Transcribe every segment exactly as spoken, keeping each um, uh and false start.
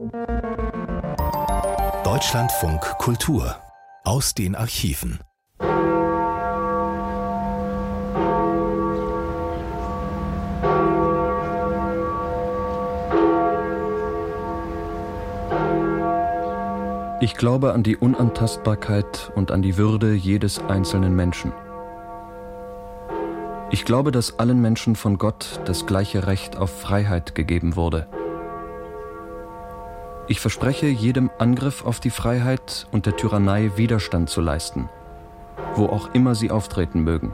Deutschlandfunk Kultur aus den Archiven. Ich glaube an die Unantastbarkeit und an die Würde jedes einzelnen Menschen. Ich glaube, dass allen Menschen von Gott das gleiche Recht auf Freiheit gegeben wurde. Ich verspreche, jedem Angriff auf die Freiheit und der Tyrannei Widerstand zu leisten, wo auch immer sie auftreten mögen.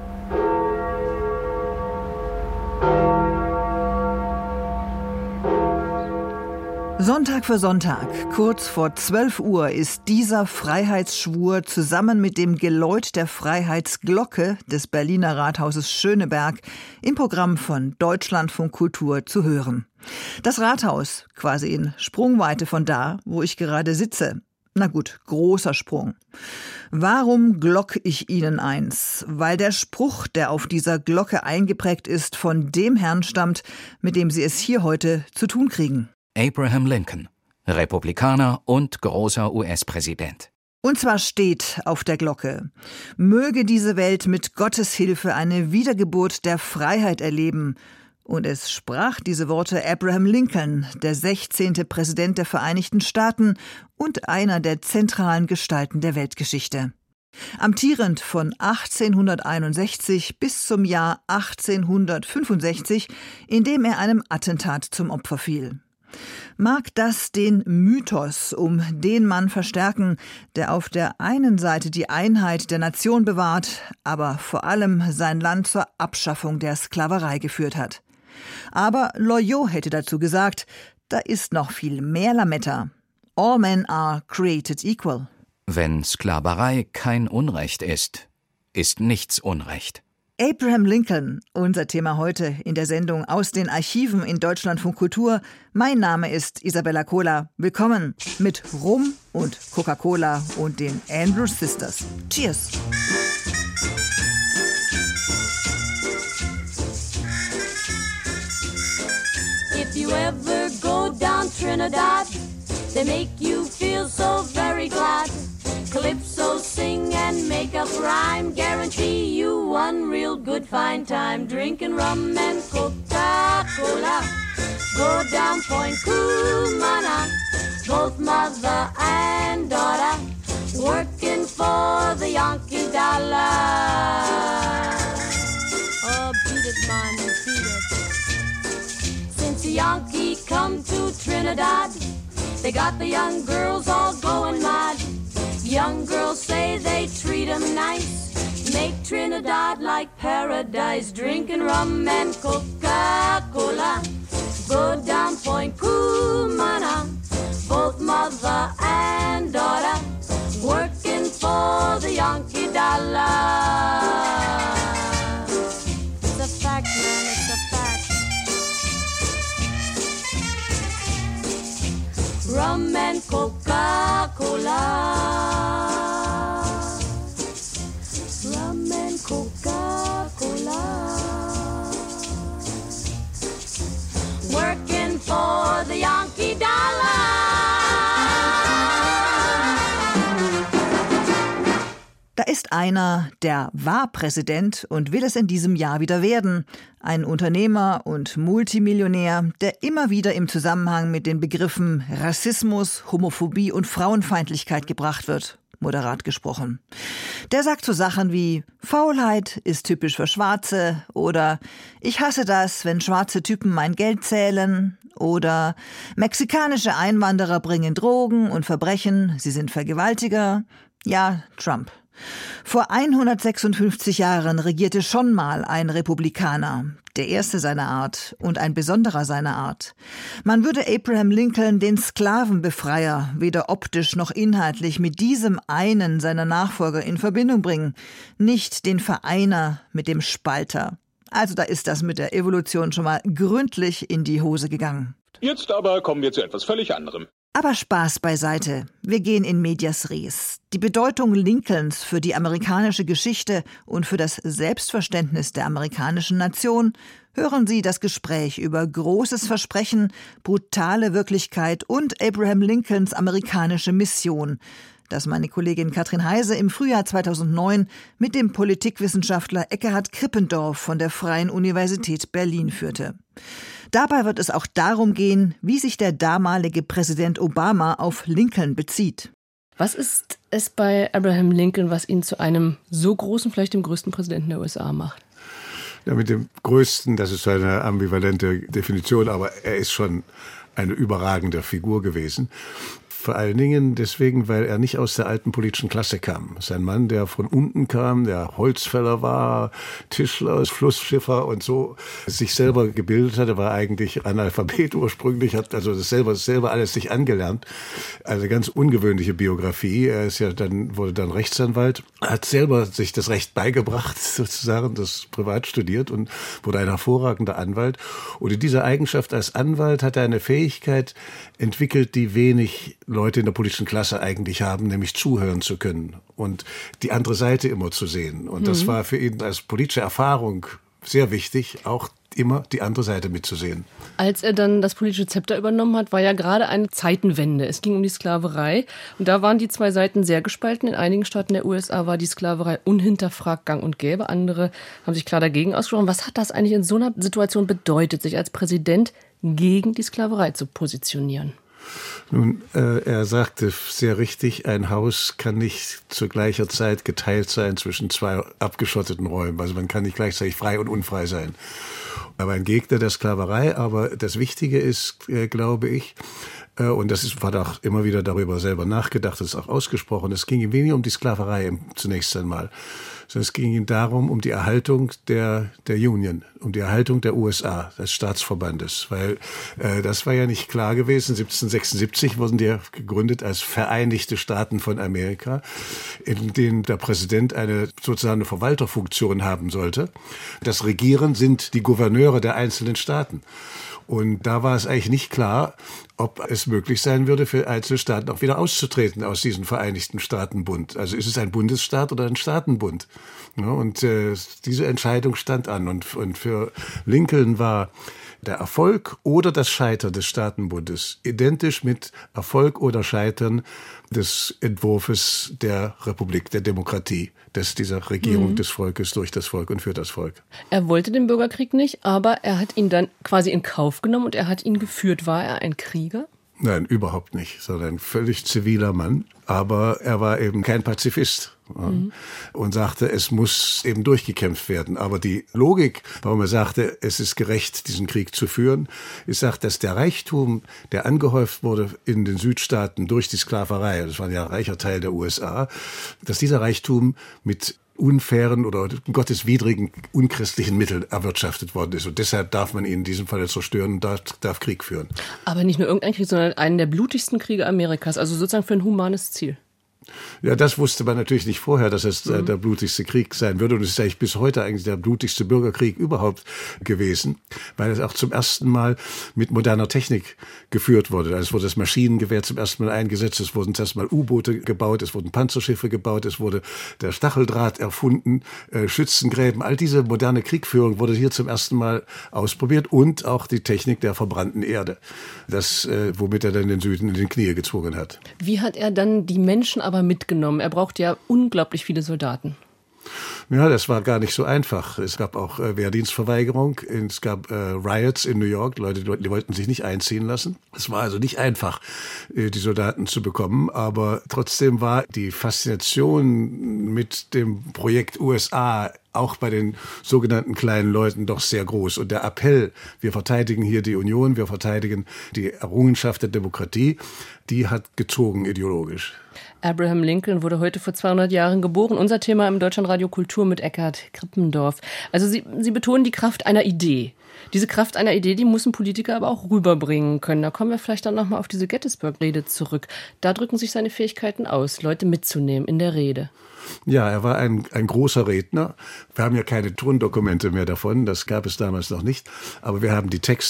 Sonntag für Sonntag, kurz vor zwölf Uhr, ist dieser Freiheitsschwur zusammen mit dem Geläut der Freiheitsglocke des Berliner Rathauses Schöneberg im Programm von Deutschlandfunk Kultur zu hören. Das Rathaus, quasi in Sprungweite von da, wo ich gerade sitze. Na gut, großer Sprung. Warum glock ich Ihnen eins? Weil der Spruch, der auf dieser Glocke eingeprägt ist, von dem Herrn stammt, mit dem Sie es hier heute zu tun kriegen. Abraham Lincoln, Republikaner und großer U S-Präsident. Und zwar steht auf der Glocke: Möge diese Welt mit Gottes Hilfe eine Wiedergeburt der Freiheit erleben. Und es sprach diese Worte Abraham Lincoln, der sechzehnte Präsident der Vereinigten Staaten und einer der zentralen Gestalten der Weltgeschichte. Amtierend von achtzehnhunderteinundsechzig bis zum Jahr achtzehnhundertfünfundsechzig, in dem er einem Attentat zum Opfer fiel. Mag das den Mythos um den Mann verstärken, der auf der einen Seite die Einheit der Nation bewahrt, aber vor allem sein Land zur Abschaffung der Sklaverei geführt hat. Aber Loyot hätte dazu gesagt, da ist noch viel mehr Lametta. All men are created equal. Wenn Sklaverei kein Unrecht ist, ist nichts Unrecht. Abraham Lincoln, unser Thema heute in der Sendung aus den Archiven in Deutschlandfunk Kultur. Mein Name ist Isabella Kohler. Willkommen mit Rum und Coca-Cola und den Andrews Sisters. Cheers! If you ever go down Trinidad, they make you feel so very glad. Calypso sing and make up rhyme, guarantee you one real good fine time. Drinking rum and Coca-Cola, go down Point Cumana, both mother and daughter, working for the Yankee dollar. Oh, beat it, man, beat it. Since the Yankee come to Trinidad, they got the young girls all going mad. Young girls say they treat 'em nice, make Trinidad like paradise. Drinking rum and Coca-Cola, go down Point Cumana, both mother and daughter, working for the Yankee dollar. It's a fact, man, it's a fact. Rum and Coca-Cola. Working for the Yankee dollar. Da ist einer, der war Präsident und will es in diesem Jahr wieder werden. Ein Unternehmer und Multimillionär, der immer wieder im Zusammenhang mit den Begriffen Rassismus, Homophobie und Frauenfeindlichkeit gebracht wird. Moderat gesprochen. Der sagt so Sachen wie Faulheit ist typisch für Schwarze oder ich hasse das, wenn schwarze Typen mein Geld zählen oder mexikanische Einwanderer bringen Drogen und Verbrechen, sie sind Vergewaltiger. Ja, Trump. Vor hundertsechsundfünfzig Jahren regierte schon mal ein Republikaner, der erste seiner Art und ein besonderer seiner Art. Man würde Abraham Lincoln, den Sklavenbefreier, weder optisch noch inhaltlich mit diesem einen seiner Nachfolger in Verbindung bringen, nicht den Vereiner mit dem Spalter. Also da ist das mit der Evolution schon mal gründlich in die Hose gegangen. Jetzt aber kommen wir zu etwas völlig anderem. Aber Spaß beiseite. Wir gehen in medias res. Die Bedeutung Lincolns für die amerikanische Geschichte und für das Selbstverständnis der amerikanischen Nation. Hören Sie das Gespräch über großes Versprechen, brutale Wirklichkeit und Abraham Lincolns amerikanische Mission, das meine Kollegin Katrin Heise im Frühjahr zweitausendneun mit dem Politikwissenschaftler Ekkehard Krippendorff von der Freien Universität Berlin führte. Dabei wird es auch darum gehen, wie sich der damalige Präsident Obama auf Lincoln bezieht. Was ist es bei Abraham Lincoln, was ihn zu einem so großen, vielleicht dem größten Präsidenten der U S A macht? Ja, mit dem größten, das ist eine ambivalente Definition, aber er ist schon eine überragende Figur gewesen. Vor allen Dingen deswegen, weil er nicht aus der alten politischen Klasse kam. Das ist ein Mann, der von unten kam, der Holzfäller war, Tischler, Flussschiffer und so sich selber gebildet hat. Er war eigentlich Analphabet ursprünglich, hat also das selber, das selber alles sich angelernt. Also ganz ungewöhnliche Biografie. Er ist ja dann, wurde dann Rechtsanwalt, hat selber sich das Recht beigebracht, sozusagen, das privat studiert und wurde ein hervorragender Anwalt. Und in dieser Eigenschaft als Anwalt hat er eine Fähigkeit entwickelt, die wenig Leute in der politischen Klasse eigentlich haben, nämlich zuhören zu können und die andere Seite immer zu sehen. Und das mhm. war für ihn als politische Erfahrung sehr wichtig, auch immer die andere Seite mitzusehen. Als er dann das politische Zepter übernommen hat, war ja gerade eine Zeitenwende. Es ging um die Sklaverei und da waren die zwei Seiten sehr gespalten. In einigen Staaten der U S A war die Sklaverei unhinterfragt gang und gäbe. Andere haben sich klar dagegen ausgesprochen. Was hat das eigentlich in so einer Situation bedeutet, sich als Präsident gegen die Sklaverei zu positionieren? Nun, äh, er sagte sehr richtig, ein Haus kann nicht zu gleicher Zeit geteilt sein zwischen zwei abgeschotteten Räumen. Also man kann nicht gleichzeitig frei und unfrei sein. Er war ein Gegner der Sklaverei, aber das Wichtige ist, äh, glaube ich, äh, und das ist, hat auch immer wieder darüber selber nachgedacht, das ist auch ausgesprochen, es ging ihm weniger um die Sklaverei im, zunächst einmal, sondern es ging ihm darum, um die Erhaltung der, der Union, um die Erhaltung der U S A, des Staatsverbandes. Weil äh, das war ja nicht klar gewesen. siebzehnhundertsechsundsiebzig wurden die gegründet als Vereinigte Staaten von Amerika, in denen der Präsident eine sozusagen eine Verwalterfunktion haben sollte. Das Regieren sind die Gouverneure der einzelnen Staaten. Und da war es eigentlich nicht klar, ob es möglich sein würde, für einzelne Staaten auch wieder auszutreten aus diesem Vereinigten Staatenbund. Also ist es ein Bundesstaat oder ein Staatenbund? Ja, und äh, diese Entscheidung stand an. Und, und für Lincoln war der Erfolg oder das Scheitern des Staatenbundes identisch mit Erfolg oder Scheitern des Entwurfs der Republik, der Demokratie, des, dieser Regierung mhm. des Volkes durch das Volk und für das Volk. Er wollte den Bürgerkrieg nicht, aber er hat ihn dann quasi in Kauf genommen und er hat ihn geführt. War er ein Krieger? Nein, überhaupt nicht, sondern ein völlig ziviler Mann. Aber er war eben kein Pazifist. Ja, mhm. und sagte, es muss eben durchgekämpft werden. Aber die Logik, warum er sagte, es ist gerecht, diesen Krieg zu führen, ist, sagt, dass der Reichtum, der angehäuft wurde in den Südstaaten durch die Sklaverei, das war ja ein reicher Teil der U S A, dass dieser Reichtum mit unfairen oder gotteswidrigen, unchristlichen Mitteln erwirtschaftet worden ist. Und deshalb darf man ihn in diesem Fall zerstören und darf, darf Krieg führen. Aber nicht nur irgendein Krieg, sondern einen der blutigsten Kriege Amerikas, also sozusagen für ein humanes Ziel. Ja, das wusste man natürlich nicht vorher, dass es mhm. der blutigste Krieg sein würde. Und es ist eigentlich bis heute eigentlich der blutigste Bürgerkrieg überhaupt gewesen, weil es auch zum ersten Mal mit moderner Technik geführt wurde. Also es wurde das Maschinengewehr zum ersten Mal eingesetzt, es wurden zuerst mal U-Boote gebaut, es wurden Panzerschiffe gebaut, es wurde der Stacheldraht erfunden, äh, Schützengräben. All diese moderne Kriegführung wurde hier zum ersten Mal ausprobiert und auch die Technik der verbrannten Erde, das, äh, womit er dann den Süden in den Knie gezwungen hat. Wie hat er dann die Menschen aber mitgenommen? Er braucht ja unglaublich viele Soldaten. Ja, das war gar nicht so einfach. Es gab auch äh, Wehrdienstverweigerung, es gab äh, Riots in New York, Leute, die wollten sich nicht einziehen lassen. Es war also nicht einfach, äh, die Soldaten zu bekommen, aber trotzdem war die Faszination mit dem Projekt U S A auch bei den sogenannten kleinen Leuten doch sehr groß. Und der Appell, wir verteidigen hier die Union, wir verteidigen die Errungenschaft der Demokratie, die hat gezogen ideologisch. Abraham Lincoln wurde heute vor zweihundert Jahren geboren. Unser Thema im Deutschlandradio Kultur mit Ekkehard Krippendorff. Also Sie, Sie betonen die Kraft einer Idee. Diese Kraft einer Idee, die muss ein Politiker aber auch rüberbringen können. Da kommen wir vielleicht dann nochmal auf diese Gettysburg-Rede zurück. Da drücken sich seine Fähigkeiten aus, Leute mitzunehmen in der Rede. Ja, er war ein, ein großer Redner. Wir haben ja keine Tondokumente mehr davon, das gab es damals noch nicht. Aber wir haben die Texte.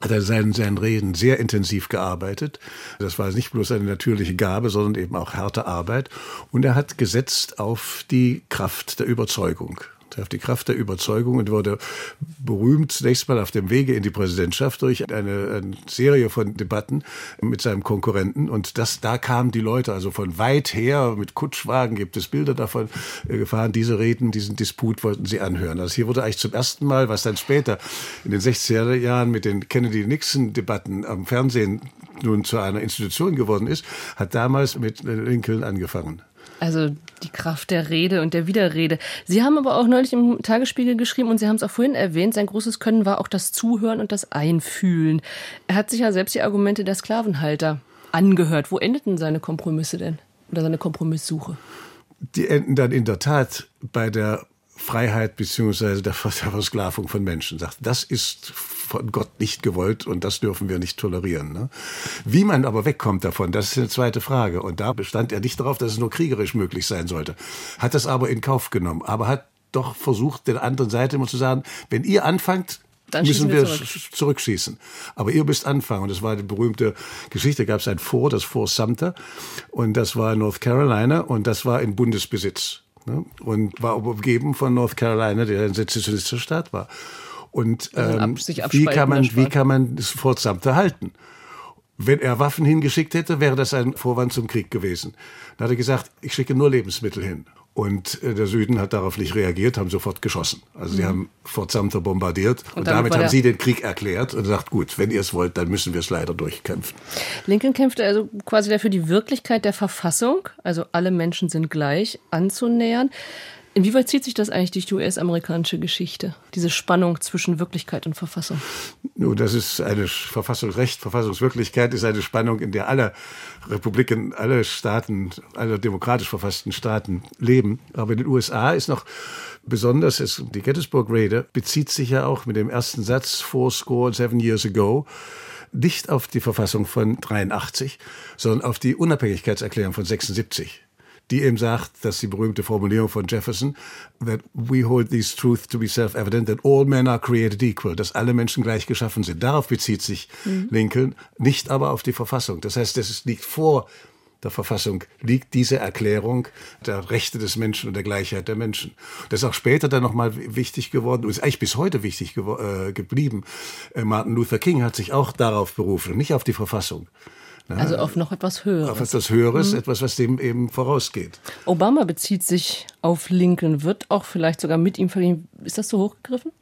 hat er seinen, seinen Reden sehr intensiv gearbeitet. Das war nicht bloß eine natürliche Gabe, sondern eben auch harte Arbeit. Und er hat gesetzt auf die Kraft der Überzeugung. Auf die Kraft der Überzeugung und wurde berühmt zunächst mal auf dem Wege in die Präsidentschaft durch eine, eine Serie von Debatten mit seinem Konkurrenten. Und das, da kamen die Leute also von weit her, mit Kutschwagen gibt es Bilder davon, äh, gefahren. Diese Reden, diesen Disput wollten sie anhören. Also hier wurde eigentlich zum ersten Mal, was dann später in den sechziger Jahren mit den Kennedy-Nixon-Debatten am Fernsehen nun zu einer Institution geworden ist, hat damals mit Lincoln angefangen. Also die Kraft der Rede und der Widerrede. Sie haben aber auch neulich im Tagesspiegel geschrieben und Sie haben es auch vorhin erwähnt, sein großes Können war auch das Zuhören und das Einfühlen. Er hat sich ja selbst die Argumente der Sklavenhalter angehört. Wo endeten seine Kompromisse denn? Oder seine Kompromisssuche? Die enden dann in der Tat bei der Freiheit bzw. der Versklavung von Menschen. Sagt, das ist von Gott nicht gewollt und das dürfen wir nicht tolerieren. Ne? Wie man aber wegkommt davon, das ist eine zweite Frage. Und da bestand er nicht darauf, dass es nur kriegerisch möglich sein sollte. Hat das aber in Kauf genommen. Aber hat doch versucht, der anderen Seite immer zu sagen, wenn ihr anfangt, dann müssen wir, wir zurück. zurückschießen. Aber ihr müsst anfangen. Und das war die berühmte Geschichte. Da gab es ein Fort, das Fort Sumter. Und das war in North Carolina und das war in Bundesbesitz. Und war umgeben von North Carolina, der ein sezessionistischer Staat war. Und ähm, wie kann man, wie kann man das Fort Sumter halten? Wenn er Waffen hingeschickt hätte, wäre das ein Vorwand zum Krieg gewesen. Dann hat er gesagt, ich schicke nur Lebensmittel hin. Und äh, der Süden hat darauf nicht reagiert, haben sofort geschossen. Also sie mhm. haben Fort Sumter bombardiert und, und damit, damit haben sie den Krieg erklärt und gesagt, gut, wenn ihr es wollt, dann müssen wir es leider durchkämpfen. Lincoln kämpfte also quasi dafür, die Wirklichkeit der Verfassung, also alle Menschen sind gleich, anzunähern. Inwieweit zieht sich das eigentlich durch die U S-amerikanische Geschichte, diese Spannung zwischen Wirklichkeit und Verfassung? Nun, das ist eine Verfassungsrecht, Verfassungswirklichkeit ist eine Spannung, in der alle Republiken, alle Staaten, alle demokratisch verfassten Staaten leben. Aber in den U S A ist noch besonders, es, die Gettysburg-Rede bezieht sich ja auch mit dem ersten Satz, four score and seven years ago, nicht auf die Verfassung von dreiundachtzig, sondern auf die Unabhängigkeitserklärung von sechsundsiebzig. Die eben sagt, dass die berühmte Formulierung von Jefferson, that we hold these truths to be self-evident, that all men are created equal, dass alle Menschen gleich geschaffen sind. Darauf bezieht sich mhm. Lincoln, nicht aber auf die Verfassung. Das heißt, es liegt vor der Verfassung, liegt diese Erklärung der Rechte des Menschen und der Gleichheit der Menschen. Das ist auch später dann nochmal wichtig geworden und ist eigentlich bis heute wichtig gew- äh, geblieben. Äh, Martin Luther King hat sich auch darauf berufen, nicht auf die Verfassung. Also auf noch etwas Höheres. Auf etwas Höheres, mhm. etwas, was dem eben vorausgeht. Obama bezieht sich auf Lincoln, wird auch vielleicht sogar mit ihm verglichen. Ist das so hochgegriffen?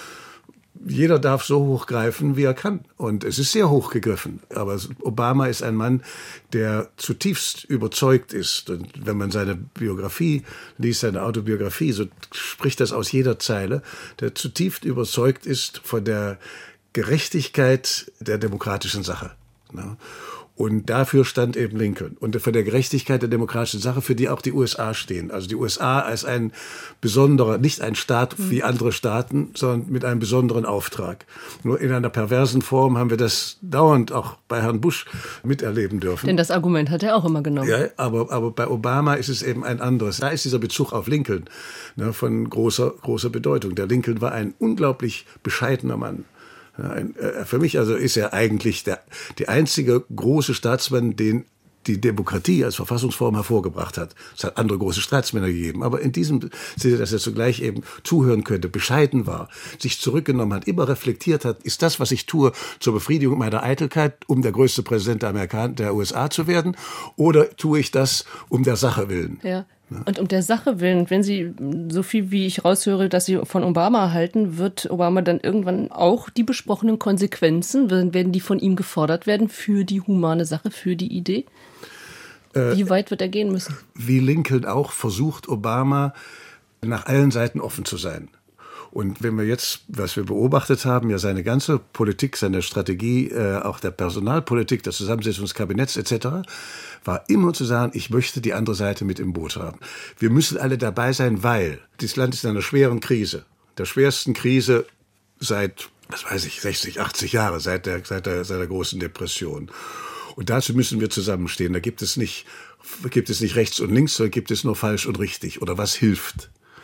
Jeder darf so hochgreifen, wie er kann. Und es ist sehr hochgegriffen. Aber Obama ist ein Mann, der zutiefst überzeugt ist. Und wenn man seine Biografie liest, seine Autobiografie, so spricht das aus jeder Zeile, der zutiefst überzeugt ist von der Gerechtigkeit der demokratischen Sache. Ne? Und dafür stand eben Lincoln. Und von der Gerechtigkeit der demokratischen Sache, für die auch die U S A stehen. Also die U S A als ein besonderer, nicht ein Staat wie andere Staaten, sondern mit einem besonderen Auftrag. Nur in einer perversen Form haben wir das dauernd auch bei Herrn Bush miterleben dürfen. Denn das Argument hat er auch immer genommen. Ja, aber, aber bei Obama ist es eben ein anderes. Da ist dieser Bezug auf Lincoln, ne, von großer, großer Bedeutung. Der Lincoln war ein unglaublich bescheidener Mann. Ja, ein, äh, für mich also ist er eigentlich der, die einzige große Staatsmann, den die Demokratie als Verfassungsform hervorgebracht hat. Es hat andere große Staatsmänner gegeben, aber in diesem Sinne, dass er zugleich eben zuhören könnte, bescheiden war, sich zurückgenommen hat, immer reflektiert hat, ist das, was ich tue, zur Befriedigung meiner Eitelkeit, um der größte Präsident der, Amerikan- der U S A zu werden, oder tue ich das um der Sache willen? Ja. Und um der Sache willen, wenn Sie so viel, wie ich raushöre, dass Sie von Obama halten, wird Obama dann irgendwann auch die besprochenen Konsequenzen, werden die von ihm gefordert werden für die humane Sache, für die Idee? Wie weit wird er gehen müssen? Wie Lincoln auch versucht Obama nach allen Seiten offen zu sein. Und wenn wir jetzt, was wir beobachtet haben, ja seine ganze Politik, seine Strategie, äh, auch der Personalpolitik, der Zusammensetzung des Kabinetts et cetera, war immer zu sagen, ich möchte die andere Seite mit im Boot haben. Wir müssen alle dabei sein, weil das Land ist in einer schweren Krise, der schwersten Krise seit, was weiß ich, sechzig, achtzig Jahre, seit der, seit der, seit der großen Depression. Und dazu müssen wir zusammenstehen. Da gibt es nicht, gibt es nicht rechts und links, sondern gibt es nur falsch und richtig oder was hilft.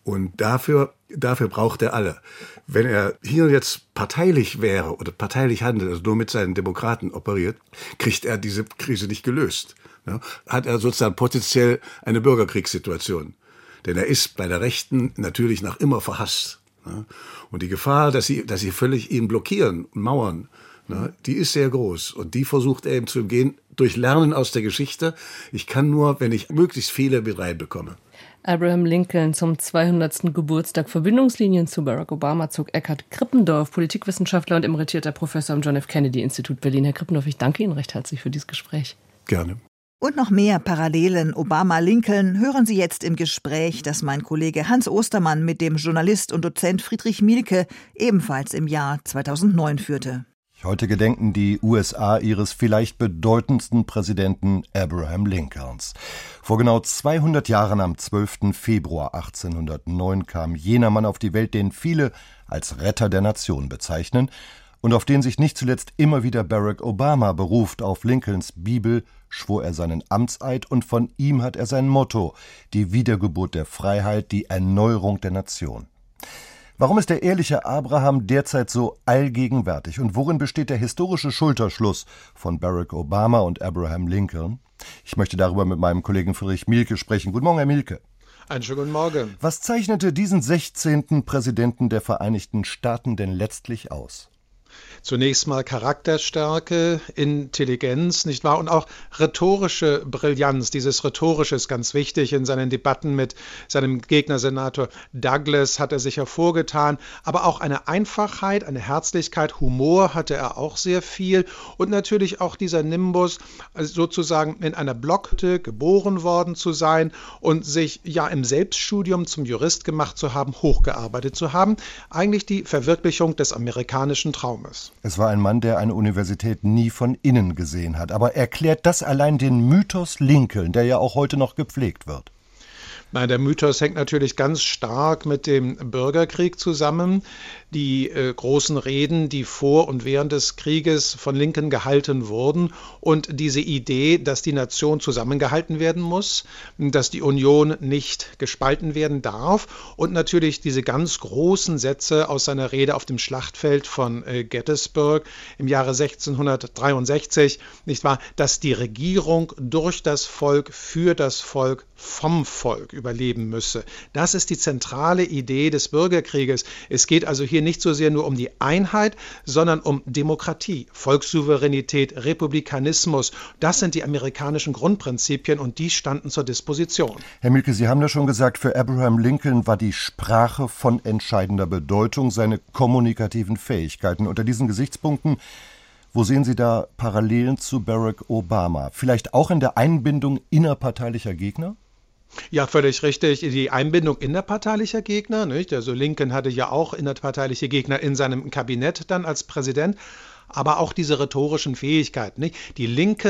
Und dafür, dafür braucht er alle. Wenn er hier jetzt parteilich wäre oder parteilich handelt, also nur mit seinen Demokraten operiert, kriegt er diese Krise nicht gelöst. Ja, hat er sozusagen potenziell eine Bürgerkriegssituation. Denn er ist bei der Rechten natürlich nach immer verhasst. Ja, und die Gefahr, dass sie, dass sie völlig ihn blockieren, mauern, ja, die ist sehr groß. Und die versucht er eben zu umgehen durch Lernen aus der Geschichte. Ich kann nur, wenn ich möglichst viele mit reinbekomme. Abraham Lincoln zum zweihundertsten Geburtstag. Verbindungslinien zu Barack Obama zog Eckhard Krippendorf, Politikwissenschaftler und emeritierter Professor am John F. Kennedy Institut Berlin. Herr Krippendorf, ich danke Ihnen recht herzlich für dieses Gespräch. Gerne. Und noch mehr Parallelen Obama-Lincoln hören Sie jetzt im Gespräch, das mein Kollege Hans Ostermann mit dem Journalist und Dozent Friedrich Mielke ebenfalls im Jahr zweitausendneun führte. Heute gedenken die U S A ihres vielleicht bedeutendsten Präsidenten Abraham Lincolns. Vor genau zweihundert Jahren, am zwölften Februar achtzehnhundertneun, kam jener Mann auf die Welt, den viele als Retter der Nation bezeichnen und auf den sich nicht zuletzt immer wieder Barack Obama beruft. Auf Lincolns Bibel schwor er seinen Amtseid und von ihm hat er sein Motto: die Wiedergeburt der Freiheit, die Erneuerung der Nation. Warum ist der ehrliche Abraham derzeit so allgegenwärtig und worin besteht der historische Schulterschluss von Barack Obama und Abraham Lincoln? Ich möchte darüber mit meinem Kollegen Friedrich Mielke sprechen. Guten Morgen, Herr Mielke. Einen schönen guten Morgen. Was zeichnete diesen sechzehnten Präsidenten der Vereinigten Staaten denn letztlich aus? Zunächst mal Charakterstärke, Intelligenz, nicht wahr? Und auch rhetorische Brillanz. Dieses Rhetorische ist ganz wichtig. In seinen Debatten mit seinem Gegner Senator Douglas hat er sich hervorgetan. Aber auch eine Einfachheit, eine Herzlichkeit, Humor hatte er auch sehr viel. Und natürlich auch dieser Nimbus, sozusagen in einer Blockhütte geboren worden zu sein und sich ja im Selbststudium zum Jurist gemacht zu haben, hochgearbeitet zu haben. Eigentlich die Verwirklichung des amerikanischen Traumes. Es war ein Mann, der eine Universität nie von innen gesehen hat. Aber erklärt das allein den Mythos Lincoln, der ja auch heute noch gepflegt wird? Nein, der Mythos hängt natürlich ganz stark mit dem Bürgerkrieg zusammen. Die äh, großen Reden, die vor und während des Krieges von Lincoln gehalten wurden und diese Idee, dass die Nation zusammengehalten werden muss, dass die Union nicht gespalten werden darf und natürlich diese ganz großen Sätze aus seiner Rede auf dem Schlachtfeld von äh, Gettysburg im Jahre sechzehnhundertdreiundsechzig, nicht wahr, dass die Regierung durch das Volk, für das Volk, vom Volk überleben müsse. Das ist die zentrale Idee des Bürgerkrieges. Es geht also hier nicht so sehr nur um die Einheit, sondern um Demokratie, Volkssouveränität, Republikanismus. Das sind die amerikanischen Grundprinzipien und die standen zur Disposition. Herr Mielke, Sie haben ja schon gesagt, für Abraham Lincoln war die Sprache von entscheidender Bedeutung, seine kommunikativen Fähigkeiten. Unter diesen Gesichtspunkten, wo sehen Sie da Parallelen zu Barack Obama? Vielleicht auch in der Einbindung innerparteilicher Gegner? Ja, völlig richtig. Die Einbindung innerparteilicher Gegner, nicht? Also Lincoln hatte ja auch innerparteiliche Gegner in seinem Kabinett dann als Präsident. Aber auch diese rhetorischen Fähigkeiten. Nicht? Die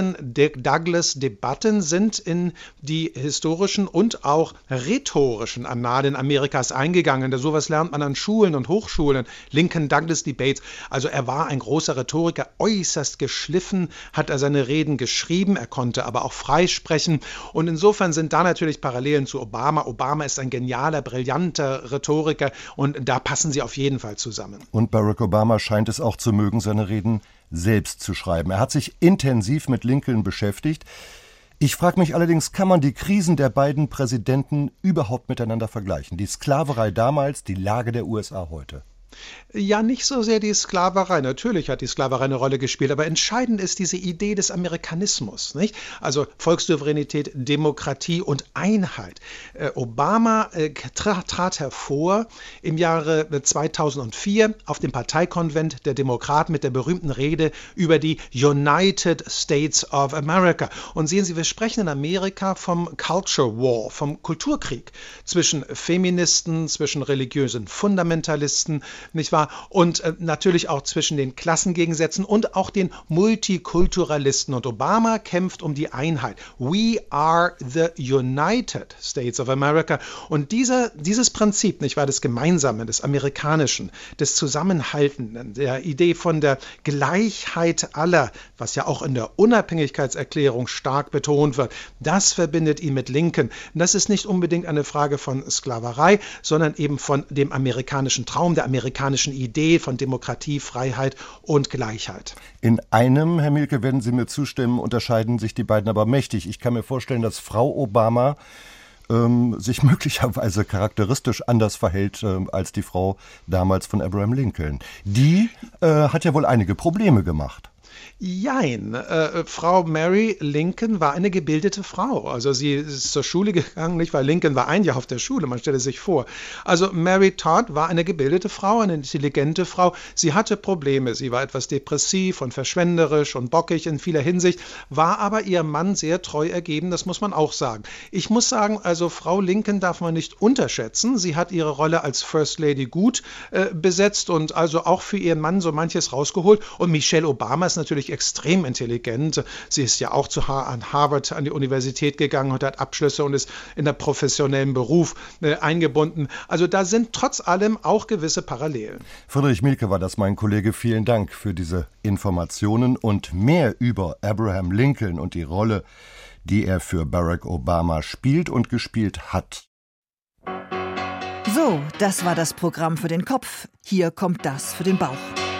Lincoln-Douglas-Debatten sind in die historischen und auch rhetorischen Annalen Amerikas eingegangen. Da sowas lernt man an Schulen und Hochschulen. Lincoln-Douglas-Debates. Also er war ein großer Rhetoriker, äußerst geschliffen, hat er seine Reden geschrieben. Er konnte aber auch freisprechen. Und insofern sind da natürlich Parallelen zu Obama. Obama ist ein genialer, brillanter Rhetoriker und da passen sie auf jeden Fall zusammen. Und Barack Obama scheint es auch zu mögen, seine Reden selbst zu schreiben. Er hat sich intensiv mit Lincoln beschäftigt. Ich frage mich allerdings, kann man die Krisen der beiden Präsidenten überhaupt miteinander vergleichen? Die Sklaverei damals, die Lage der U S A heute. Ja, nicht so sehr die Sklaverei. Natürlich hat die Sklaverei eine Rolle gespielt, aber entscheidend ist diese Idee des Amerikanismus, nicht? Also Volkssouveränität, Demokratie und Einheit. Äh, Obama äh, trat, trat hervor im Jahre zweitausendvier auf dem Parteikonvent der Demokraten mit der berühmten Rede über die United States of America. Und sehen Sie, wir sprechen in Amerika vom Culture War, vom Kulturkrieg zwischen Feministen, zwischen religiösen Fundamentalisten, nicht wahr? Und äh, natürlich auch zwischen den Klassengegensätzen und auch den Multikulturalisten. Und Obama kämpft um die Einheit. We are the United States of America. Und dieser, dieses Prinzip, nicht wahr, des Gemeinsamen, des Amerikanischen, des Zusammenhaltenden, der Idee von der Gleichheit aller, was ja auch in der Unabhängigkeitserklärung stark betont wird, das verbindet ihn mit Lincoln. Das ist nicht unbedingt eine Frage von Sklaverei, sondern eben von dem amerikanischen Traum, der amerikanischen Idee von Demokratie, Freiheit und Gleichheit. In einem, Herr Mielke, werden Sie mir zustimmen, unterscheiden sich die beiden aber mächtig. Ich kann mir vorstellen, dass Frau Obama ähm, sich möglicherweise charakteristisch anders verhält ähm, als die Frau damals von Abraham Lincoln. Die äh, hat ja wohl einige Probleme gemacht. Jein. Äh, Frau Mary Lincoln war eine gebildete Frau. Also sie ist zur Schule gegangen, nicht, weil Lincoln war ein Jahr auf der Schule, man stelle sich vor. Also Mary Todd war eine gebildete Frau, eine intelligente Frau. Sie hatte Probleme. Sie war etwas depressiv und verschwenderisch und bockig in vieler Hinsicht, war aber ihrem Mann sehr treu ergeben, das muss man auch sagen. Ich muss sagen, also Frau Lincoln darf man nicht unterschätzen. Sie hat ihre Rolle als First Lady gut äh, besetzt und also auch für ihren Mann so manches rausgeholt. Und Michelle Obama ist natürlich extrem intelligent. Sie ist ja auch zu ha- an Harvard, an die Universität gegangen und hat Abschlüsse und ist in der professionellen Beruf äh, eingebunden. Also da sind trotz allem auch gewisse Parallelen. Friedrich Mielke war das, mein Kollege. Vielen Dank für diese Informationen und mehr über Abraham Lincoln und die Rolle, die er für Barack Obama spielt und gespielt hat. So, das war das Programm für den Kopf. Hier kommt das für den Bauch.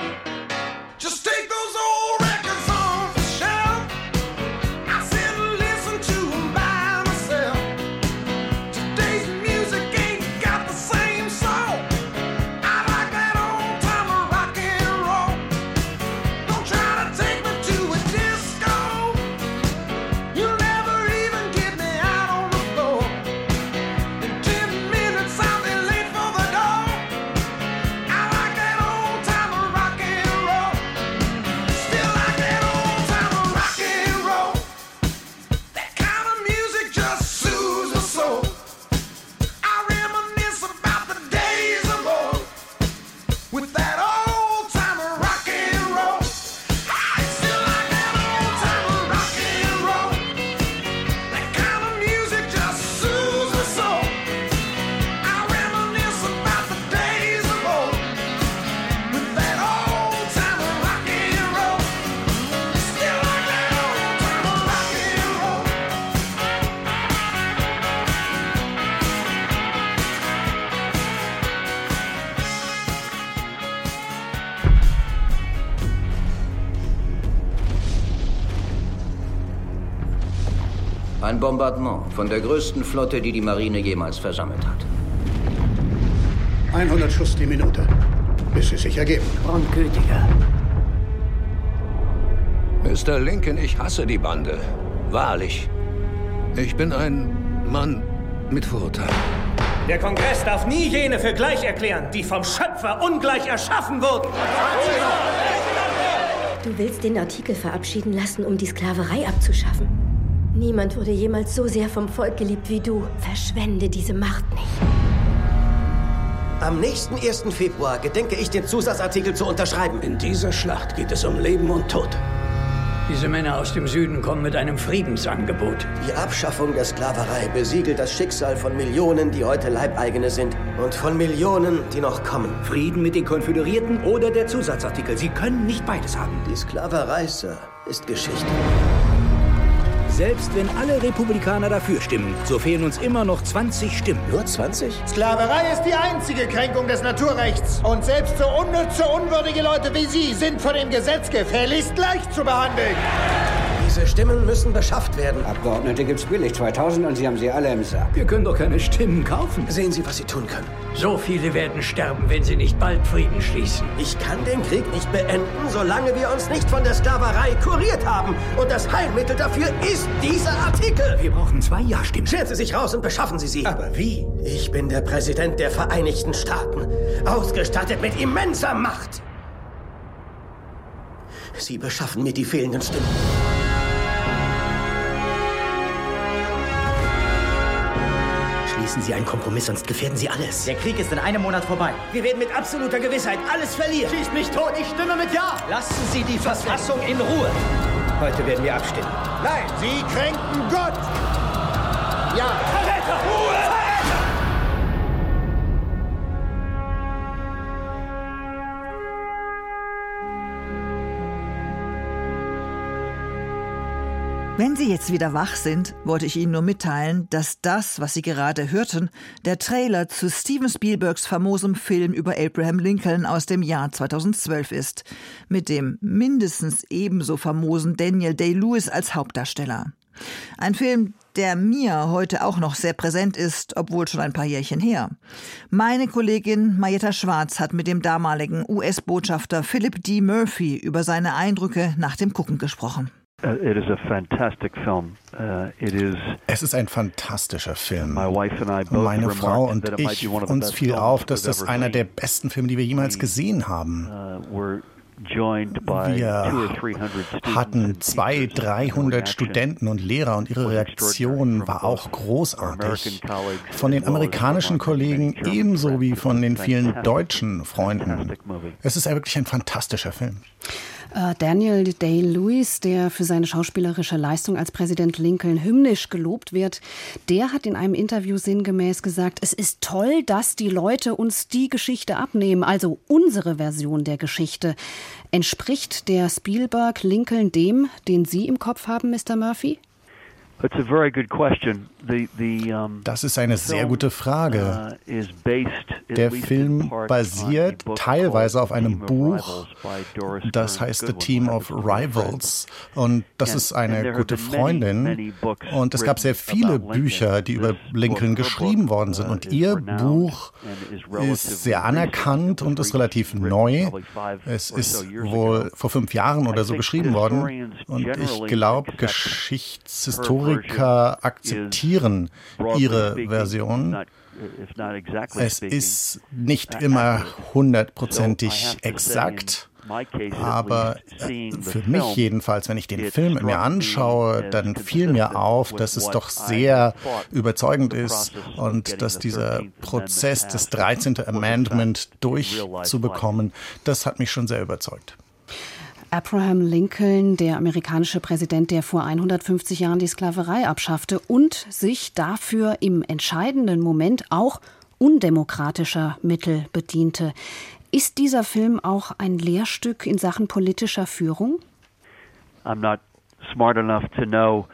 Ein Bombardement von der größten Flotte, die die Marine jemals versammelt hat. hundert Schuss die Minute, bis sie sich ergeben. Und gütiger. Mister Lincoln, ich hasse die Bande. Wahrlich. Ich bin ein Mann mit Vorurteilen. Der Kongress darf nie jene für gleich erklären, die vom Schöpfer ungleich erschaffen wurden. Du willst den Artikel verabschieden lassen, um die Sklaverei abzuschaffen. Niemand wurde jemals so sehr vom Volk geliebt wie du. Verschwende diese Macht nicht. Am nächsten ersten Februar gedenke ich, den Zusatzartikel zu unterschreiben. In dieser Schlacht geht es um Leben und Tod. Diese Männer aus dem Süden kommen mit einem Friedensangebot. Die Abschaffung der Sklaverei besiegelt das Schicksal von Millionen, die heute Leibeigene sind. Und von Millionen, die noch kommen. Frieden mit den Konföderierten oder der Zusatzartikel. Sie können nicht beides haben. Die Sklaverei, Sir, ist Geschichte. Selbst wenn alle Republikaner dafür stimmen, so fehlen uns immer noch zwanzig Stimmen. Nur zwanzig? Sklaverei ist die einzige Kränkung des Naturrechts. Und selbst so unnütze, unwürdige Leute wie Sie sind von dem Gesetz gefälligst leicht zu behandeln. Diese Stimmen müssen beschafft werden. Abgeordnete gibt's billig, zweitausend, und Sie haben sie alle im Sack. Wir können doch keine Stimmen kaufen. Sehen Sie, was Sie tun können. So viele werden sterben, wenn Sie nicht bald Frieden schließen. Ich kann den Krieg nicht beenden, solange wir uns nicht von der Sklaverei kuriert haben. Und das Heilmittel dafür ist dieser Artikel. Wir brauchen zwei Ja-Stimmen. Stellen Sie sich raus und beschaffen Sie sie. Aber wie? Ich bin der Präsident der Vereinigten Staaten, ausgestattet mit immenser Macht. Sie beschaffen mir die fehlenden Stimmen. Schließen Sie einen Kompromiss, sonst gefährden Sie alles. Der Krieg ist in einem Monat vorbei. Wir werden mit absoluter Gewissheit alles verlieren. Schießt mich tot, ich stimme mit Ja! Lassen Sie die Verfassung in Ruhe. Heute werden wir abstimmen. Nein, Sie kränken Gott! Ja! Verräter! Ruhe! Wenn Sie jetzt wieder wach sind, wollte ich Ihnen nur mitteilen, dass das, was Sie gerade hörten, der Trailer zu Steven Spielbergs famosem Film über Abraham Lincoln aus dem Jahr zweitausendzwölf ist, mit dem mindestens ebenso famosen Daniel Day-Lewis als Hauptdarsteller. Ein Film, der mir heute auch noch sehr präsent ist, obwohl schon ein paar Jährchen her. Meine Kollegin Marietta Schwarz hat mit dem damaligen U S-Botschafter Philip D. Murphy über seine Eindrücke nach dem Gucken gesprochen. Es ist ein fantastischer Film. Meine Frau und ich, uns fiel auf, dass das einer der besten Filme, die wir jemals gesehen haben. Wir hatten zweihundert, dreihundert Studenten und Lehrer und ihre Reaktion war auch großartig. Von den amerikanischen Kollegen ebenso wie von den vielen deutschen Freunden. Es ist wirklich ein fantastischer Film. Daniel Day-Lewis, der für seine schauspielerische Leistung als Präsident Lincoln hymnisch gelobt wird, der hat in einem Interview sinngemäß gesagt, es ist toll, dass die Leute uns die Geschichte abnehmen, also unsere Version der Geschichte. Entspricht der Spielberg Lincoln dem, den Sie im Kopf haben, Mister Murphy? Das ist eine sehr gute Frage. Der Film basiert teilweise auf einem Buch, das heißt The Team of Rivals. Und das ist eine gute Freundin. Und es gab sehr viele Bücher, die über Lincoln geschrieben worden sind. Und ihr Buch ist sehr anerkannt und ist relativ neu. Es ist wohl vor fünf Jahren oder so geschrieben worden. Und ich glaube, Geschichtshistoriker akzeptieren ihre Version. Es ist nicht immer hundertprozentig exakt, aber für mich jedenfalls, wenn ich den Film mir anschaue, dann fiel mir auf, dass es doch sehr überzeugend ist und dass dieser Prozess des dreizehnten Amendment durchzubekommen, das hat mich schon sehr überzeugt. Abraham Lincoln, der amerikanische Präsident, der vor hundertfünfzig Jahren die Sklaverei abschaffte und sich dafür im entscheidenden Moment auch undemokratischer Mittel bediente. Ist dieser Film auch ein Lehrstück in Sachen politischer Führung? I'm not smart enough to know.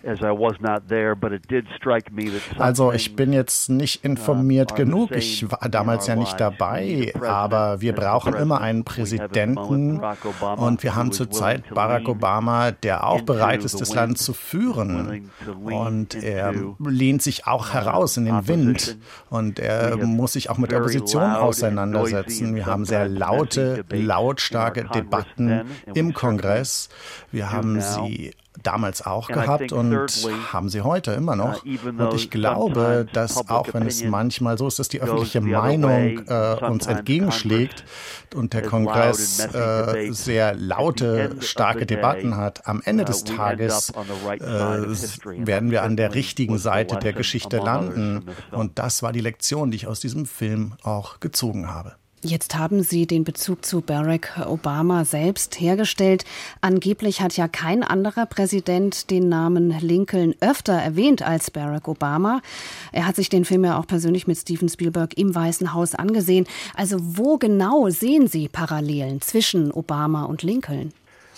Also ich bin jetzt nicht informiert genug, ich war damals ja nicht dabei, aber wir brauchen immer einen Präsidenten und wir haben zurzeit Barack Obama, der auch bereit ist, das Land zu führen und er lehnt sich auch heraus in den Wind und er muss sich auch mit der Opposition auseinandersetzen. Wir haben sehr laute, lautstarke Debatten im Kongress, wir haben sie damals auch gehabt und haben sie heute immer noch. Und ich glaube, dass auch wenn es manchmal so ist, dass die öffentliche Meinung äh, uns entgegenschlägt und der Kongress äh, sehr laute, starke Debatten hat, am Ende des Tages äh, werden wir an der richtigen Seite der Geschichte landen. Und das war die Lektion, die ich aus diesem Film auch gezogen habe. Jetzt haben Sie den Bezug zu Barack Obama selbst hergestellt. Angeblich hat ja kein anderer Präsident den Namen Lincoln öfter erwähnt als Barack Obama. Er hat sich den Film ja auch persönlich mit Steven Spielberg im Weißen Haus angesehen. Also wo genau sehen Sie Parallelen zwischen Obama und Lincoln?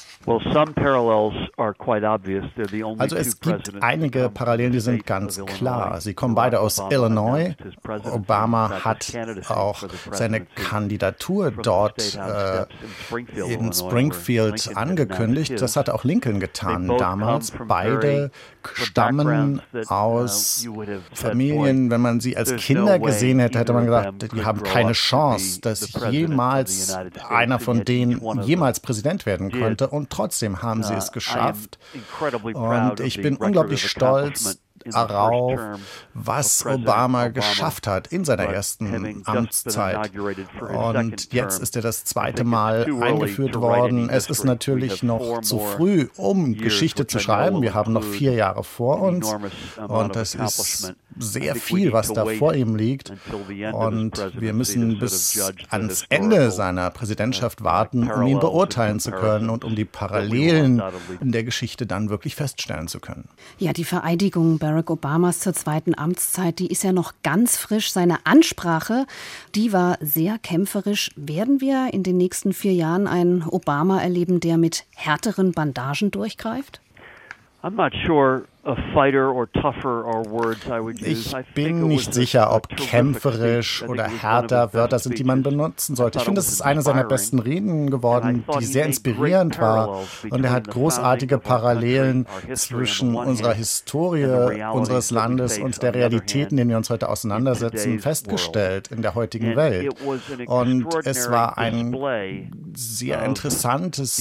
Also es gibt einige Parallelen, die sind ganz klar. Sie kommen beide aus Illinois. Obama hat auch seine Kandidatur dort äh, in Springfield angekündigt. Das hat auch Lincoln getan damals. Beide stammen aus Familien, wenn man sie als Kinder gesehen hätte, hätte man gesagt, die haben keine Chance, dass jemals einer von denen jemals Präsident werden könnte. Und trotzdem haben sie es geschafft. Und ich bin unglaublich stolz, darauf, was Obama geschafft hat in seiner ersten Amtszeit. Und jetzt ist er das zweite Mal eingeführt worden. Es ist natürlich noch zu früh, um Geschichte zu schreiben. Wir haben noch vier Jahre vor uns. Und das ist sehr viel, was da vor ihm liegt. Und wir müssen bis ans Ende seiner Präsidentschaft warten, um ihn beurteilen zu können und um die Parallelen in der Geschichte dann wirklich feststellen zu können. Ja, die Vereidigung Barack Obamas zur zweiten Amtszeit, die ist ja noch ganz frisch. Seine Ansprache, die war sehr kämpferisch. Werden wir in den nächsten vier Jahren einen Obama erleben, der mit härteren Bandagen durchgreift? I'm not sure. Ich bin nicht sicher, ob kämpferisch oder härter Wörter sind, die man benutzen sollte. Ich finde, es ist eine seiner besten Reden geworden, die sehr inspirierend war. Und er hat großartige Parallelen zwischen unserer Historie unseres Landes und der Realität, in denen wir uns heute auseinandersetzen, festgestellt in der heutigen Welt. Und es war ein sehr interessantes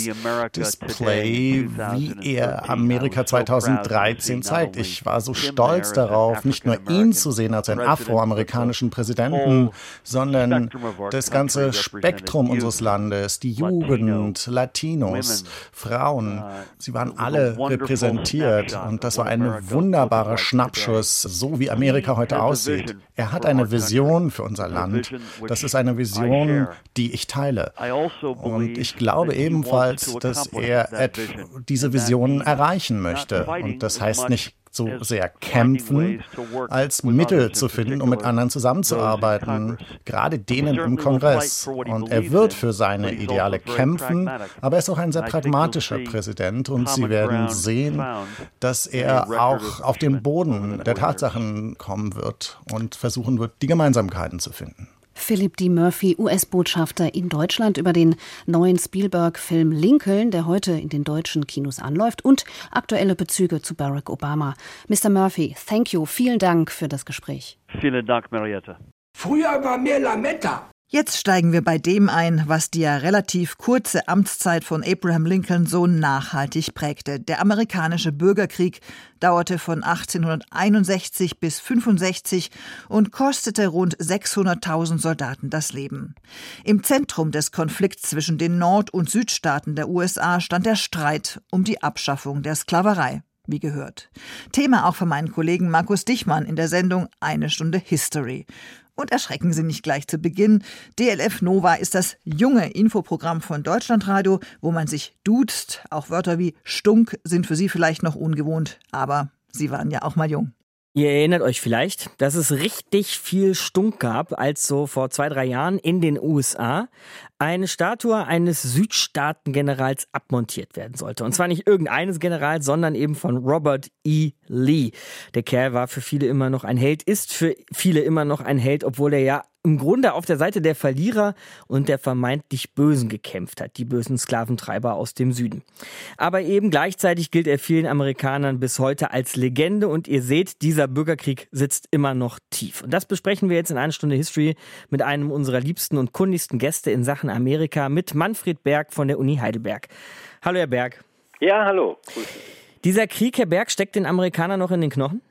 Display, wie er Amerika zweitausenddreizehn zeigt. Ich war so stolz darauf, nicht nur ihn zu sehen als einen afroamerikanischen Präsidenten, sondern das ganze Spektrum unseres Landes, die Jugend, Latinos, Frauen, sie waren alle repräsentiert und das war ein wunderbarer Schnappschuss, so wie Amerika heute aussieht. Er hat eine Vision für unser Land. Das ist eine Vision, die ich teile. Und ich glaube ebenfalls, dass er diese Visionen erreichen möchte. Und das heißt nicht so sehr kämpfen, als Mittel zu finden, um mit anderen zusammenzuarbeiten, gerade denen im Kongress. Und er wird für seine Ideale kämpfen, aber er ist auch ein sehr pragmatischer Präsident und Sie werden sehen, dass er auch auf den Boden der Tatsachen kommen wird und versuchen wird, die Gemeinsamkeiten zu finden. Philip D. Murphy, U S-Botschafter in Deutschland, über den neuen Spielberg-Film Lincoln, der heute in den deutschen Kinos anläuft, und aktuelle Bezüge zu Barack Obama. Mister Murphy, thank you. Vielen Dank für das Gespräch. Vielen Dank, Mariette. Früher war mehr Lametta. Jetzt steigen wir bei dem ein, was die ja relativ kurze Amtszeit von Abraham Lincoln so nachhaltig prägte. Der amerikanische Bürgerkrieg dauerte von achtzehnhunderteinundsechzig bis fünfundsechzig und kostete rund sechshunderttausend Soldaten das Leben. Im Zentrum des Konflikts zwischen den Nord- und Südstaaten der U S A stand der Streit um die Abschaffung der Sklaverei, wie gehört. Thema auch für meinen Kollegen Markus Dichmann in der Sendung Eine Stunde History. Und erschrecken Sie nicht gleich zu Beginn. D L F Nova ist das junge Infoprogramm von Deutschlandradio, wo man sich duzt. Auch Wörter wie Stunk sind für Sie vielleicht noch ungewohnt, aber Sie waren ja auch mal jung. Ihr erinnert euch vielleicht, dass es richtig viel Stunk gab, als so vor zwei, drei Jahren in den U S A eine Statue eines Südstaatengenerals abmontiert werden sollte. Und zwar nicht irgendeines Generals, sondern eben von Robert E. Lee. Der Kerl war für viele immer noch ein Held, ist für viele immer noch ein Held, obwohl er ja im Grunde auf der Seite der Verlierer und der vermeintlich Bösen gekämpft hat, die bösen Sklaventreiber aus dem Süden. Aber eben gleichzeitig gilt er vielen Amerikanern bis heute als Legende und ihr seht, dieser Bürgerkrieg sitzt immer noch tief. Und das besprechen wir jetzt in einer Stunde History mit einem unserer liebsten und kundigsten Gäste in Sachen Amerika, mit Manfred Berg von der Uni Heidelberg. Hallo, Herr Berg. Ja, hallo. Dieser Krieg, Herr Berg, steckt den Amerikanern noch in den Knochen?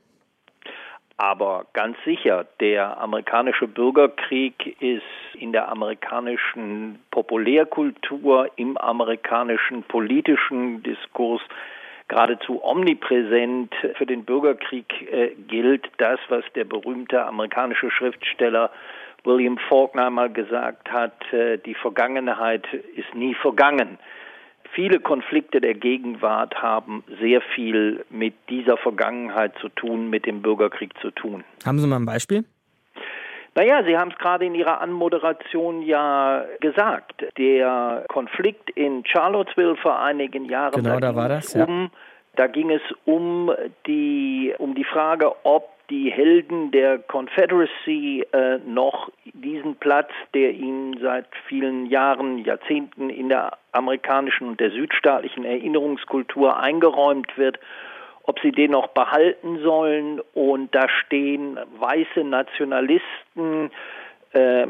Aber ganz sicher, der amerikanische Bürgerkrieg ist in der amerikanischen Populärkultur, im amerikanischen politischen Diskurs geradezu omnipräsent. Für den Bürgerkrieg äh, gilt das, was der berühmte amerikanische Schriftsteller William Faulkner mal gesagt hat, äh, die Vergangenheit ist nie vergangen. Viele Konflikte der Gegenwart haben sehr viel mit dieser Vergangenheit zu tun, mit dem Bürgerkrieg zu tun. Haben Sie mal ein Beispiel? Naja, Sie haben es gerade in Ihrer Anmoderation ja gesagt. Der Konflikt in Charlottesville vor einigen Jahren, genau, da, da war das, ja. Um, da ging es um die, um die Frage, ob die Helden der Confederacy äh, noch diesen Platz, der ihnen seit vielen Jahren, Jahrzehnten in der amerikanischen und der südstaatlichen Erinnerungskultur eingeräumt wird, ob sie den noch behalten sollen. Und da stehen weiße Nationalisten, äh,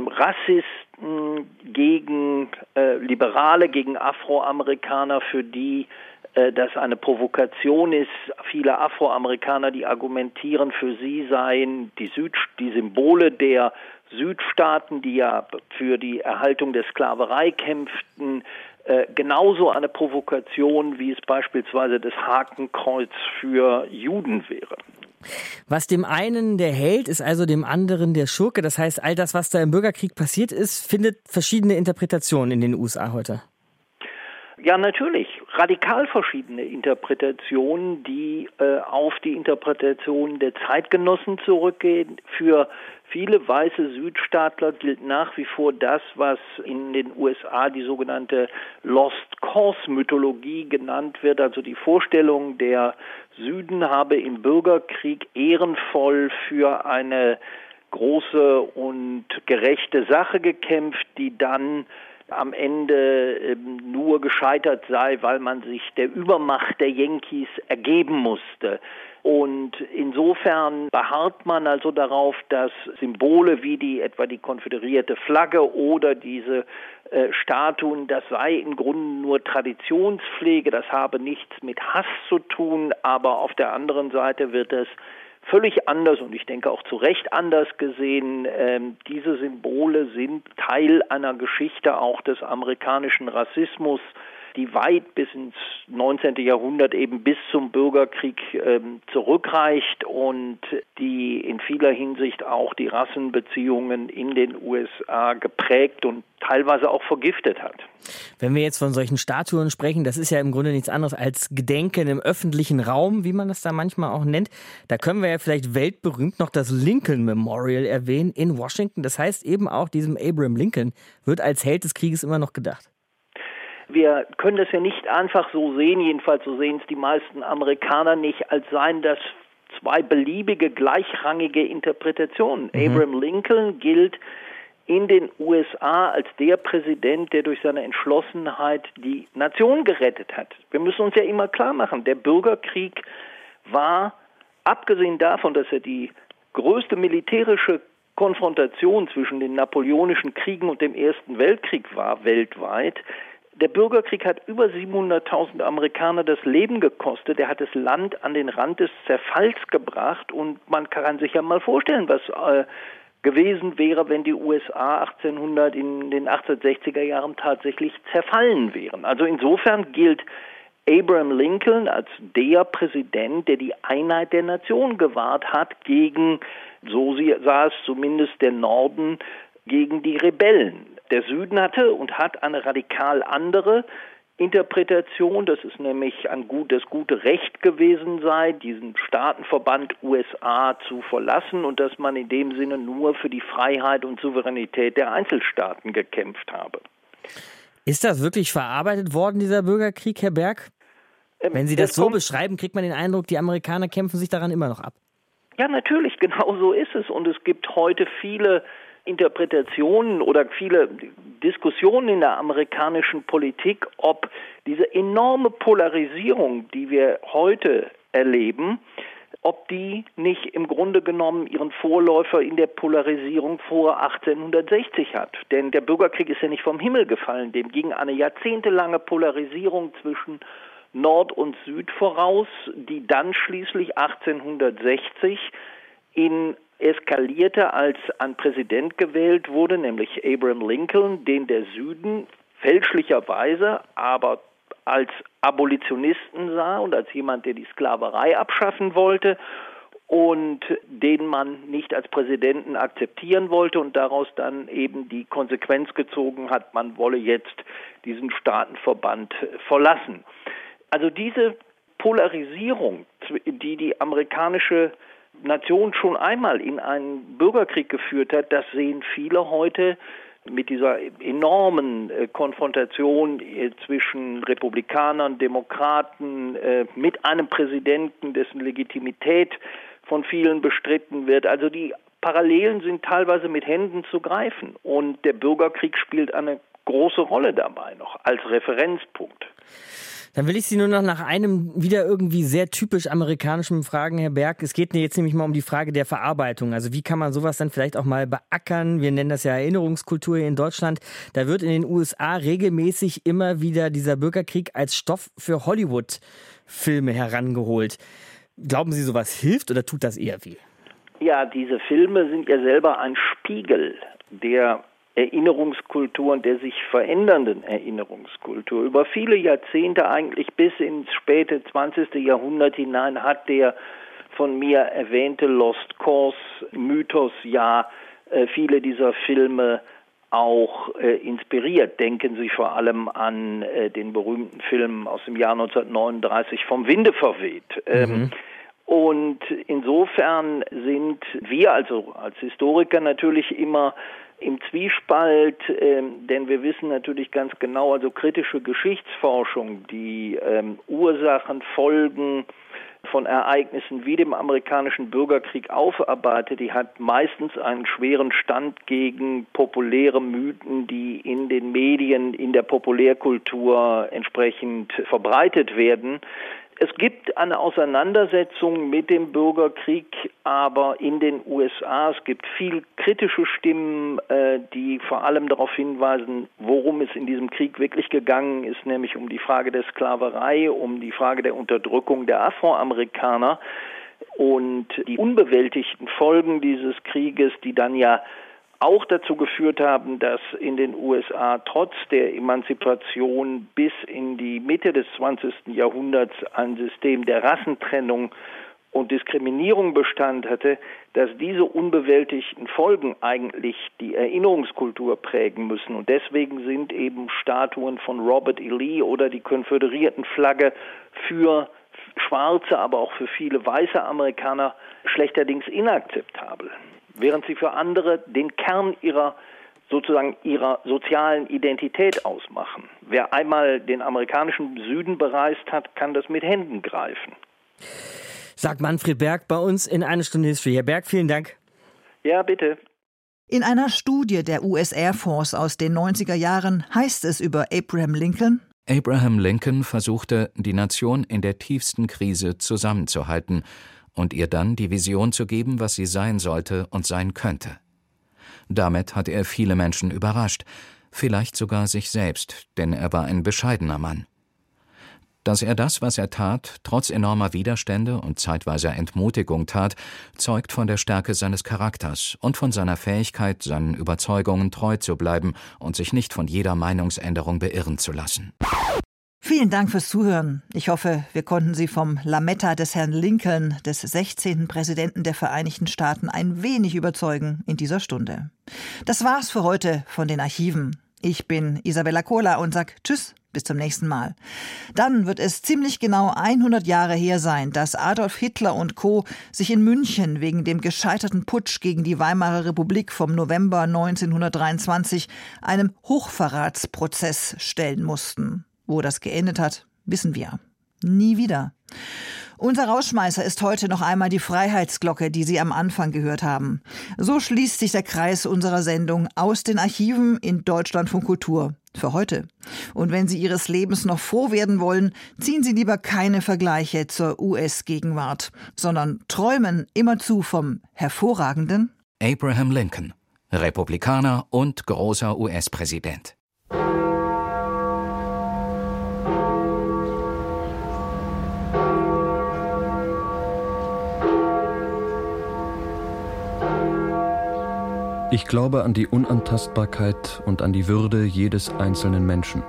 Rassisten gegen äh, Liberale, gegen Afroamerikaner, für die das eine Provokation ist. Viele Afroamerikaner, die argumentieren, für sie seien die, Süd, die Symbole der Südstaaten, die ja für die Erhaltung der Sklaverei kämpften, äh, genauso eine Provokation, wie es beispielsweise das Hakenkreuz für Juden wäre. Was dem einen der Held ist, also dem anderen der Schurke. Das heißt, all das, was da im Bürgerkrieg passiert ist, findet verschiedene Interpretationen in den U S A heute. Ja, natürlich. Radikal verschiedene Interpretationen, die äh, auf die Interpretation der Zeitgenossen zurückgehen. Für viele weiße Südstaatler gilt nach wie vor das, was in den U S A die sogenannte Lost Cause Mythologie genannt wird. Also die Vorstellung, der Süden habe im Bürgerkrieg ehrenvoll für eine große und gerechte Sache gekämpft, die dann am Ende ähm, nur gescheitert sei, weil man sich der Übermacht der Yankees ergeben musste. Und insofern beharrt man also darauf, dass Symbole wie die etwa die konföderierte Flagge oder diese äh, Statuen, das sei im Grunde nur Traditionspflege, das habe nichts mit Hass zu tun, aber auf der anderen Seite wird es völlig anders und ich denke auch zu Recht anders gesehen. Ähm, diese Symbole sind Teil einer Geschichte auch des amerikanischen Rassismus, die weit bis ins neunzehnten Jahrhundert eben bis zum Bürgerkrieg ähm, zurückreicht und die in vieler Hinsicht auch die Rassenbeziehungen in den U S A geprägt und teilweise auch vergiftet hat. Wenn wir jetzt von solchen Statuen sprechen, das ist ja im Grunde nichts anderes als Gedenken im öffentlichen Raum, wie man das da manchmal auch nennt. Da können wir ja vielleicht weltberühmt noch das Lincoln Memorial erwähnen in Washington. Das heißt eben auch, diesem Abraham Lincoln wird als Held des Krieges immer noch gedacht. Wir können das ja nicht einfach so sehen, jedenfalls so sehen es die meisten Amerikaner nicht, als seien das zwei beliebige, gleichrangige Interpretationen. Mhm. Abraham Lincoln gilt in den U S A als der Präsident, der durch seine Entschlossenheit die Nation gerettet hat. Wir müssen uns ja immer klar machen, der Bürgerkrieg war, abgesehen davon, dass er die größte militärische Konfrontation zwischen den napoleonischen Kriegen und dem Ersten Weltkrieg war weltweit, der Bürgerkrieg hat über siebenhunderttausend Amerikaner das Leben gekostet. Er hat das Land an den Rand des Zerfalls gebracht. Und man kann sich ja mal vorstellen, was äh, gewesen wäre, wenn die U S A achtzehnhundert in den achtzehnhundertsechziger Jahren tatsächlich zerfallen wären. Also insofern gilt Abraham Lincoln als der Präsident, der die Einheit der Nation gewahrt hat gegen, so sah es zumindest der Norden, gegen die Rebellen. Der Süden hatte und hat eine radikal andere Interpretation, dass es nämlich ein gut, das gute Recht gewesen sei, diesen Staatenverband U S A zu verlassen und dass man in dem Sinne nur für die Freiheit und Souveränität der Einzelstaaten gekämpft habe. Ist das wirklich verarbeitet worden, dieser Bürgerkrieg, Herr Berg? Ähm, Wenn Sie das so beschreiben, kriegt man den Eindruck, die Amerikaner kämpfen sich daran immer noch ab. Ja, natürlich, genau so ist es. Und es gibt heute viele Interpretationen oder viele Diskussionen in der amerikanischen Politik, ob diese enorme Polarisierung, die wir heute erleben, ob die nicht im Grunde genommen ihren Vorläufer in der Polarisierung vor achtzehnhundertsechzig hat. Denn der Bürgerkrieg ist ja nicht vom Himmel gefallen. Dem ging eine jahrzehntelange Polarisierung zwischen Nord und Süd voraus, die dann schließlich achtzehnhundertsechzig in eskalierte, als ein Präsident gewählt wurde, nämlich Abraham Lincoln, den der Süden fälschlicherweise, aber als Abolitionisten sah und als jemand, der die Sklaverei abschaffen wollte und den man nicht als Präsidenten akzeptieren wollte und daraus dann eben die Konsequenz gezogen hat, man wolle jetzt diesen Staatenverband verlassen. Also diese Polarisierung, die die amerikanische Nation schon einmal in einen Bürgerkrieg geführt hat, das sehen viele heute mit dieser enormen äh, Konfrontation äh, zwischen Republikanern, Demokraten, äh, mit einem Präsidenten, dessen Legitimität von vielen bestritten wird. Also die Parallelen sind teilweise mit Händen zu greifen und der Bürgerkrieg spielt eine große Rolle dabei noch als Referenzpunkt. Dann will ich Sie nur noch nach einem wieder irgendwie sehr typisch amerikanischen fragen, Herr Berg. Es geht jetzt nämlich mal um die Frage der Verarbeitung. Also wie kann man sowas dann vielleicht auch mal beackern? Wir nennen das ja Erinnerungskultur hier in Deutschland. Da wird in den U S A regelmäßig immer wieder dieser Bürgerkrieg als Stoff für Hollywood-Filme herangeholt. Glauben Sie, sowas hilft oder tut das eher weh? Ja, diese Filme sind ja selber ein Spiegel der Erinnerungskultur und der sich verändernden Erinnerungskultur. Über viele Jahrzehnte, eigentlich bis ins späte zwanzigste Jahrhundert hinein, hat der von mir erwähnte Lost Cause Mythos ja äh, viele dieser Filme auch äh, inspiriert. Denken Sie vor allem an äh, den berühmten Film aus dem Jahr neunzehnhundertneununddreißig, Vom Winde verweht. Ähm, mhm. Und insofern sind wir also als Historiker natürlich immer im Zwiespalt, ähm, denn wir wissen natürlich ganz genau, also kritische Geschichtsforschung, die ähm, Ursachen, Folgen von Ereignissen wie dem amerikanischen Bürgerkrieg aufarbeitet, die hat meistens einen schweren Stand gegen populäre Mythen, die in den Medien, in der Populärkultur entsprechend verbreitet werden. Es gibt eine Auseinandersetzung mit dem Bürgerkrieg, aber in den U S A, es gibt viel kritische Stimmen, äh, die vor allem darauf hinweisen, worum es in diesem Krieg wirklich gegangen ist, nämlich um die Frage der Sklaverei, um die Frage der Unterdrückung der Afroamerikaner und die unbewältigten Folgen dieses Krieges, die dann ja auch dazu geführt haben, dass in den U S A trotz der Emanzipation bis in die Mitte des zwanzigsten Jahrhunderts ein System der Rassentrennung und Diskriminierung Bestand hatte, dass diese unbewältigten Folgen eigentlich die Erinnerungskultur prägen müssen. Und deswegen sind eben Statuen von Robert E. Lee oder die Konföderiertenflagge für Schwarze, aber auch für viele weiße Amerikaner schlechterdings inakzeptabel, während sie für andere den Kern ihrer sozusagen ihrer sozialen Identität ausmachen. Wer einmal den amerikanischen Süden bereist hat, kann das mit Händen greifen. Sagt Manfred Berg bei uns in Eine Stunde History. Herr Berg, vielen Dank. Ja, bitte. In einer Studie der U S Air Force aus den neunziger Jahren heißt es über Abraham Lincoln: Abraham Lincoln versuchte, die Nation in der tiefsten Krise zusammenzuhalten und ihr dann die Vision zu geben, was sie sein sollte und sein könnte. Damit hat er viele Menschen überrascht, vielleicht sogar sich selbst, denn er war ein bescheidener Mann. Dass er das, was er tat, trotz enormer Widerstände und zeitweiser Entmutigung tat, zeugt von der Stärke seines Charakters und von seiner Fähigkeit, seinen Überzeugungen treu zu bleiben und sich nicht von jeder Meinungsänderung beirren zu lassen. Vielen Dank fürs Zuhören. Ich hoffe, wir konnten Sie vom Lametta des Herrn Lincoln, des sechzehnten Präsidenten der Vereinigten Staaten, ein wenig überzeugen in dieser Stunde. Das war's für heute von den Archiven. Ich bin Isabella Kohler und sag Tschüss, bis zum nächsten Mal. Dann wird es ziemlich genau hundert Jahre her sein, dass Adolf Hitler und Co. sich in München wegen dem gescheiterten Putsch gegen die Weimarer Republik vom November neunzehnhundertdreiundzwanzig einem Hochverratsprozess stellen mussten. Wo das geendet hat, wissen wir. Nie wieder. Unser Rausschmeißer ist heute noch einmal die Freiheitsglocke, die Sie am Anfang gehört haben. So schließt sich der Kreis unserer Sendung aus den Archiven in Deutschlandfunk Kultur für heute. Und wenn Sie Ihres Lebens noch froh werden wollen, ziehen Sie lieber keine Vergleiche zur U S-Gegenwart, sondern träumen immerzu vom hervorragenden Abraham Lincoln, Republikaner und großer U S-Präsident. Ich glaube an die Unantastbarkeit und an die Würde jedes einzelnen Menschen.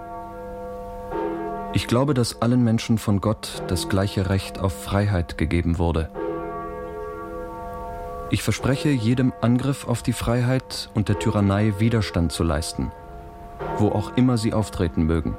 Ich glaube, dass allen Menschen von Gott das gleiche Recht auf Freiheit gegeben wurde. Ich verspreche, jedem Angriff auf die Freiheit und der Tyrannei Widerstand zu leisten, wo auch immer sie auftreten mögen.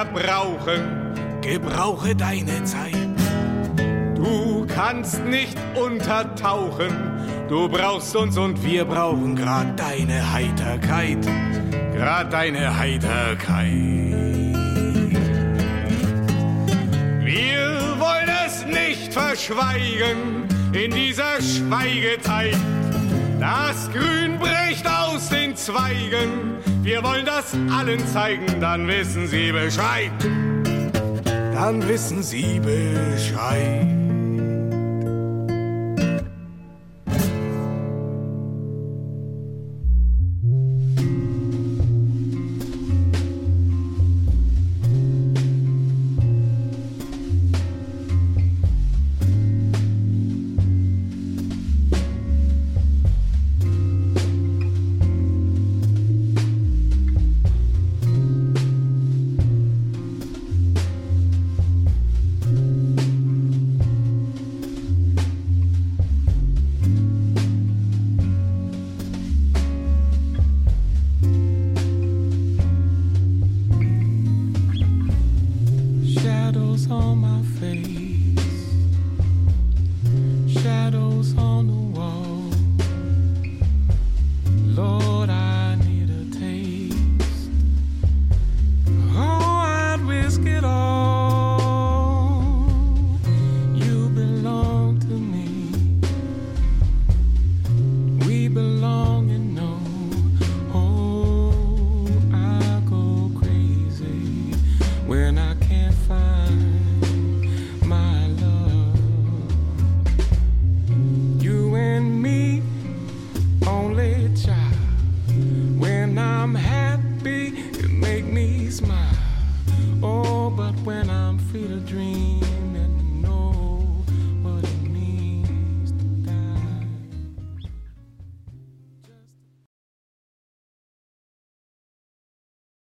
brauchen, gebrauche deine Zeit. Du kannst nicht untertauchen, du brauchst uns und wir brauchen grad deine Heiterkeit, grad deine Heiterkeit. Wir wollen es nicht verschweigen in dieser Schweigezeit. Das Grün bricht aus den Zweigen, wir wollen das allen zeigen, dann wissen sie Bescheid, dann wissen sie Bescheid. On my face,